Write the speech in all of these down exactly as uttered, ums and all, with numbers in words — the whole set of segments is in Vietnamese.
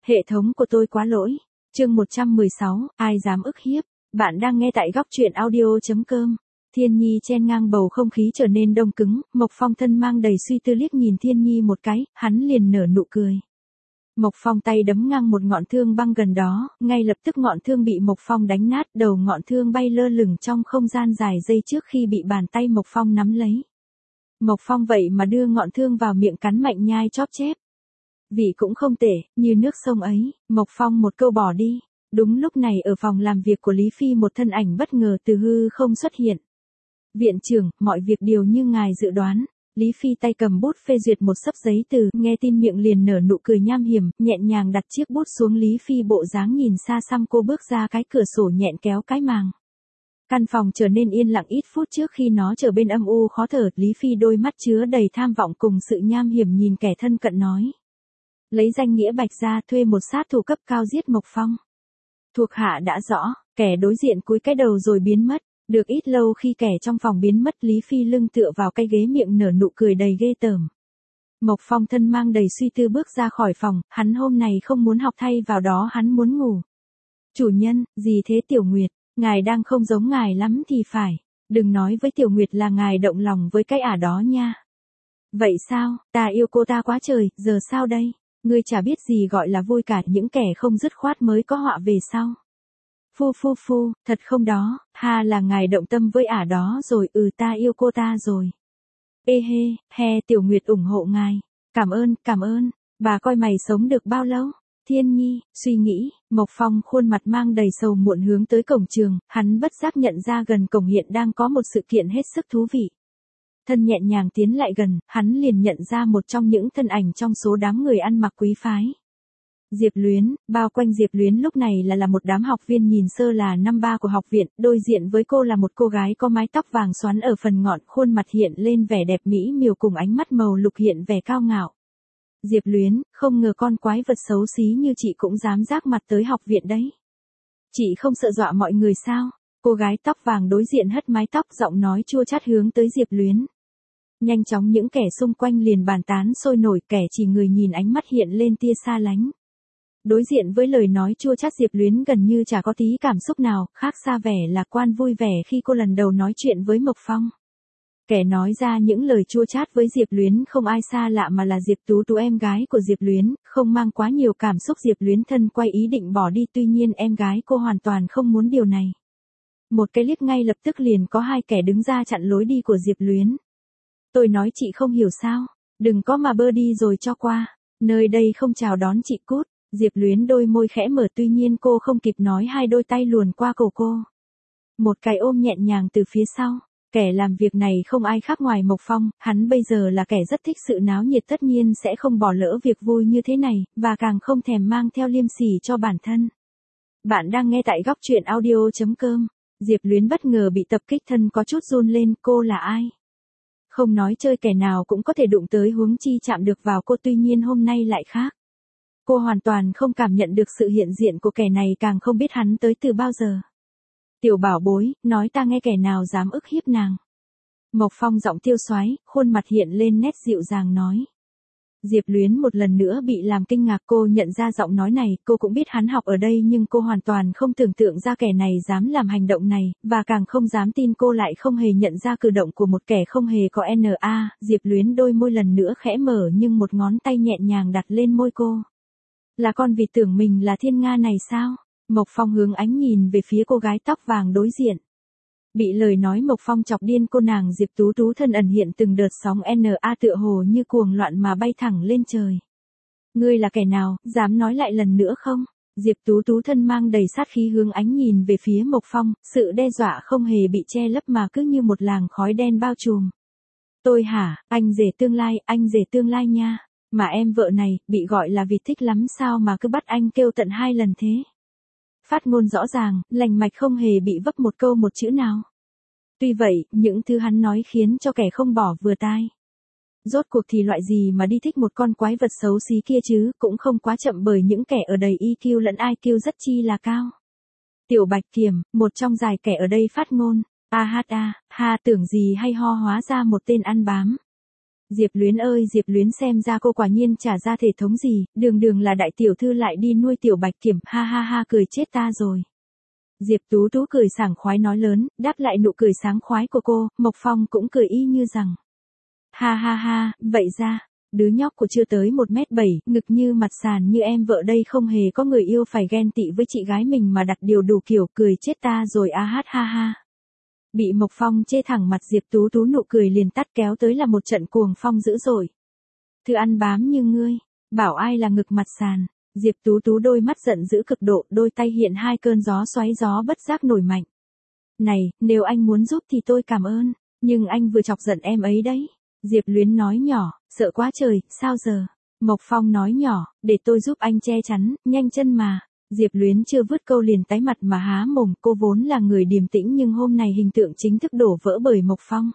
Hệ thống của tôi quá lỗi. Chương một trăm mười sáu, ai dám ức hiếp. Bạn đang nghe tại góc truyện audio.com. Thiên Nhi chen ngang bầu không khí trở nên đông cứng, Mộc Phong thân mang đầy suy tư liếc nhìn Thiên Nhi một cái, hắn liền nở nụ cười. Mộc Phong tay đấm ngang một ngọn thương băng gần đó, ngay lập tức ngọn thương bị Mộc Phong đánh nát, đầu ngọn thương bay lơ lửng trong không gian dài giây trước khi bị bàn tay Mộc Phong nắm lấy. Mộc Phong vậy mà đưa ngọn thương vào miệng cắn mạnh nhai chóp chép. Vị cũng không tệ, như nước sông ấy, Mộc Phong một câu bỏ đi. Đúng lúc này ở phòng làm việc của Lý Phi một thân ảnh bất ngờ từ hư không xuất hiện. Viện trưởng, mọi việc đều như ngài dự đoán. Lý Phi tay cầm bút phê duyệt một xấp giấy từ, nghe tin miệng liền nở nụ cười nham hiểm, nhẹ nhàng đặt chiếc bút xuống. Lý Phi bộ dáng nhìn xa xăm, cô bước ra cái cửa sổ nhẹn kéo cái màng. Căn phòng trở nên yên lặng ít phút trước khi nó trở bên âm u khó thở. Lý Phi đôi mắt chứa đầy tham vọng cùng sự nham hiểm nhìn kẻ thân cận nói. Lấy danh nghĩa Bạch ra thuê một sát thủ cấp cao giết Mộc Phong. Thuộc hạ đã rõ, kẻ đối diện cúi cái đầu rồi biến mất. Được ít lâu khi kẻ trong phòng biến mất, Lý Phi lưng tựa vào cái ghế miệng nở nụ cười đầy ghê tởm. Mộc Phong thân mang đầy suy tư bước ra khỏi phòng, hắn hôm nay không muốn học thay vào đó hắn muốn ngủ. Chủ nhân, gì thế Tiểu Nguyệt, ngài đang không giống ngài lắm thì phải, đừng nói với Tiểu Nguyệt là ngài động lòng với cái ả đó nha. Vậy sao, ta yêu cô ta quá trời, giờ sao đây, ngươi chả biết gì gọi là vui cả, những kẻ không dứt khoát mới có họa về sau. Phu phu phu, thật không đó, ha là ngài động tâm với ả đó rồi, ừ ta yêu cô ta rồi. Ê hê, he Tiểu Nguyệt ủng hộ ngài, cảm ơn, cảm ơn, bà coi mày sống được bao lâu? Thiên Nhi, suy nghĩ, Mộc Phong khuôn mặt mang đầy sầu muộn hướng tới cổng trường, hắn bất giác nhận ra gần cổng hiện đang có một sự kiện hết sức thú vị. Thân nhẹ nhàng tiến lại gần, hắn liền nhận ra một trong những thân ảnh trong số đám người ăn mặc quý phái. Diệp Luyến, bao quanh Diệp Luyến lúc này là là một đám học viên nhìn sơ là năm ba của học viện, đối diện với cô là một cô gái có mái tóc vàng xoắn ở phần ngọn, khuôn mặt hiện lên vẻ đẹp mỹ miều cùng ánh mắt màu lục hiện vẻ cao ngạo. Diệp Luyến, không ngờ con quái vật xấu xí như chị cũng dám rác mặt tới học viện đấy. Chị không sợ dọa mọi người sao? Cô gái tóc vàng đối diện hất mái tóc, giọng nói chua chát hướng tới Diệp Luyến. Nhanh chóng những kẻ xung quanh liền bàn tán sôi nổi, kẻ chỉ người nhìn ánh mắt hiện lên tia xa lánh. Đối diện với lời nói chua chát Diệp Luyến gần như chả có tí cảm xúc nào, khác xa vẻ lạc quan vui vẻ khi cô lần đầu nói chuyện với Mộc Phong. Kẻ nói ra những lời chua chát với Diệp Luyến không ai xa lạ mà là Diệp Tú Tú, em gái của Diệp Luyến, không mang quá nhiều cảm xúc. Diệp Luyến thân quay ý định bỏ đi, tuy nhiên em gái cô hoàn toàn không muốn điều này. Một cái liếc ngay lập tức liền có hai kẻ đứng ra chặn lối đi của Diệp Luyến. Tôi nói chị không hiểu sao, đừng có mà bơ đi rồi cho qua, nơi đây không chào đón chị cút. Diệp Luyến đôi môi khẽ mở, tuy nhiên cô không kịp nói, hai đôi tay luồn qua cổ cô. Một cái ôm nhẹ nhàng từ phía sau. Kẻ làm việc này không ai khác ngoài Mộc Phong, hắn bây giờ là kẻ rất thích sự náo nhiệt, tất nhiên sẽ không bỏ lỡ việc vui như thế này, và càng không thèm mang theo liêm sỉ cho bản thân. Bạn đang nghe tại góc truyện audio.com. Diệp Luyến bất ngờ bị tập kích, thân có chút run lên, cô là ai? Không nói chơi kẻ nào cũng có thể đụng tới, huống chi chạm được vào cô, tuy nhiên hôm nay lại khác. Cô hoàn toàn không cảm nhận được sự hiện diện của kẻ này, càng không biết hắn tới từ bao giờ. Tiểu bảo bối, nói ta nghe, kẻ nào dám ức hiếp nàng. Mộc Phong giọng tiêu xoái, khuôn mặt hiện lên nét dịu dàng nói. Diệp Luyến một lần nữa bị làm kinh ngạc, cô nhận ra giọng nói này, cô cũng biết hắn học ở đây nhưng cô hoàn toàn không tưởng tượng ra kẻ này dám làm hành động này, và càng không dám tin cô lại không hề nhận ra cử động của một kẻ không hề có en a. Diệp Luyến đôi môi lần nữa khẽ mở nhưng một ngón tay nhẹ nhàng đặt lên môi cô. Là con vịt tưởng mình là thiên nga này sao? Mộc Phong hướng ánh nhìn về phía cô gái tóc vàng đối diện. Bị lời nói Mộc Phong chọc điên cô nàng Diệp Tú Tú thân ẩn hiện từng đợt sóng en a tựa hồ như cuồng loạn mà bay thẳng lên trời. Ngươi là kẻ nào, dám nói lại lần nữa không? Diệp Tú Tú thân mang đầy sát khí hướng ánh nhìn về phía Mộc Phong, sự đe dọa không hề bị che lấp mà cứ như một làng khói đen bao trùm. Tôi hả, anh rể tương lai, anh rể tương lai nha, mà em vợ này, bị gọi là vịt thích lắm sao mà cứ bắt anh kêu tận hai lần thế? Phát ngôn rõ ràng, lành mạch không hề bị vấp một câu một chữ nào. Tuy vậy, những thứ hắn nói khiến cho kẻ không bỏ vừa tai. Rốt cuộc thì loại gì mà đi thích một con quái vật xấu xí kia chứ, cũng không quá chậm bởi những kẻ ở đây i kiu lẫn i kiu rất chi là cao. Tiểu Bạch Kiểm, một trong vài kẻ ở đây phát ngôn, a hát a, ha tưởng gì hay ho, hóa ra một tên ăn bám. Diệp Luyến ơi Diệp Luyến, xem ra cô quả nhiên trả ra thể thống gì, đường đường là đại tiểu thư lại đi nuôi tiểu bạch kiểm, ha ha ha, cười chết ta rồi. Diệp Tú Tú cười sảng khoái nói lớn, đáp lại nụ cười sáng khoái của cô, Mộc Phong cũng cười y như rằng. Ha ha ha, vậy ra, đứa nhóc của chưa tới một mét bảy, ngực như mặt sàn như em vợ đây không hề có người yêu phải ghen tị với chị gái mình mà đặt điều đủ kiểu, cười chết ta rồi a hát ha ha. Bị Mộc Phong chê thẳng mặt, Diệp Tú Tú nụ cười liền tắt, kéo tới là một trận cuồng phong dữ dội. Thư ăn bám như ngươi, bảo ai là ngực mặt sàn. Diệp Tú Tú đôi mắt giận dữ cực độ, đôi tay hiện hai cơn gió xoáy gió bất giác nổi mạnh. Này, nếu anh muốn giúp thì tôi cảm ơn, nhưng anh vừa chọc giận em ấy đấy. Diệp Luyến nói nhỏ, sợ quá trời, sao giờ? Mộc Phong nói nhỏ, để tôi giúp anh che chắn, nhanh chân mà. Diệp Luyến chưa vứt câu liền tái mặt mà há mồm, cô vốn là người điềm tĩnh nhưng hôm nay hình tượng chính thức đổ vỡ bởi Mộc Phong.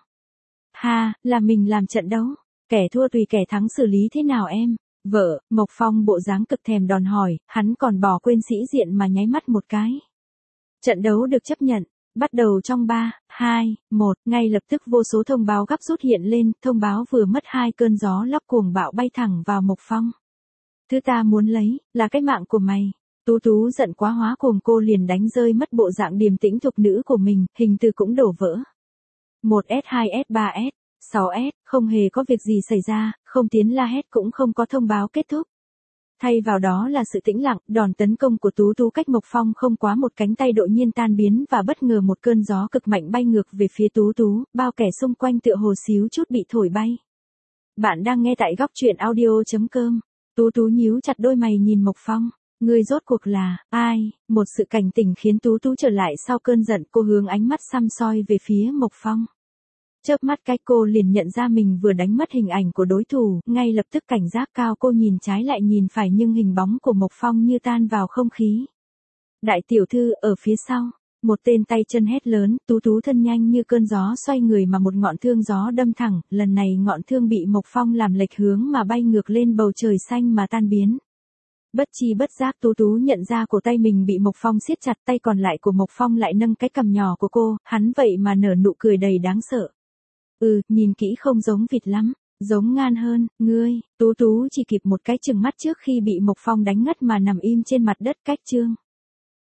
Ha, là mình làm trận đấu, kẻ thua tùy kẻ thắng xử lý thế nào em? Vợ, Mộc Phong bộ dáng cực thèm đòn hỏi, hắn còn bỏ quên sĩ diện mà nháy mắt một cái. Trận đấu được chấp nhận, bắt đầu trong ba, hai, một, ngay lập tức vô số thông báo gấp rút hiện lên, thông báo vừa mất hai cơn gió lốc cuồng bạo bay thẳng vào Mộc Phong. Thứ ta muốn lấy, là cái mạng của mày. Tú Tú giận quá hóa cuồng, cô liền đánh rơi mất bộ dạng điềm tĩnh thục nữ của mình, hình từ cũng đổ vỡ. một S, hai S, ba S, sáu S, không hề có việc gì xảy ra, không tiếng la hét cũng không có thông báo kết thúc. Thay vào đó là sự tĩnh lặng, đòn tấn công của Tú Tú cách Mộc Phong không quá một cánh tay đột nhiên tan biến và bất ngờ một cơn gió cực mạnh bay ngược về phía Tú Tú, bao kẻ xung quanh tựa hồ xíu chút bị thổi bay. Bạn đang nghe tại góc truyện audio.com. Tú Tú nhíu chặt đôi mày nhìn Mộc Phong. Ngươi rốt cuộc là, ai? Một sự cảnh tỉnh khiến Tú Tú trở lại sau cơn giận, cô hướng ánh mắt săm soi về phía Mộc Phong. Chớp mắt cái cô liền nhận ra mình vừa đánh mất hình ảnh của đối thủ, ngay lập tức cảnh giác cao, cô nhìn trái lại nhìn phải nhưng hình bóng của Mộc Phong như tan vào không khí. Đại tiểu thư, ở phía sau, một tên tay chân hét lớn, Tú Tú thân nhanh như cơn gió xoay người mà một ngọn thương gió đâm thẳng, lần này ngọn thương bị Mộc Phong làm lệch hướng mà bay ngược lên bầu trời xanh mà tan biến. Bất chi bất giác Tú Tú nhận ra cổ tay mình bị Mộc Phong siết chặt, tay còn lại của Mộc Phong lại nâng cái cằm nhỏ của cô, hắn vậy mà nở nụ cười đầy đáng sợ. Ừ, nhìn kỹ không giống vịt lắm, giống ngan hơn, ngươi. Tú Tú chỉ kịp một cái chừng mắt trước khi bị Mộc Phong đánh ngất mà nằm im trên mặt đất cách chương.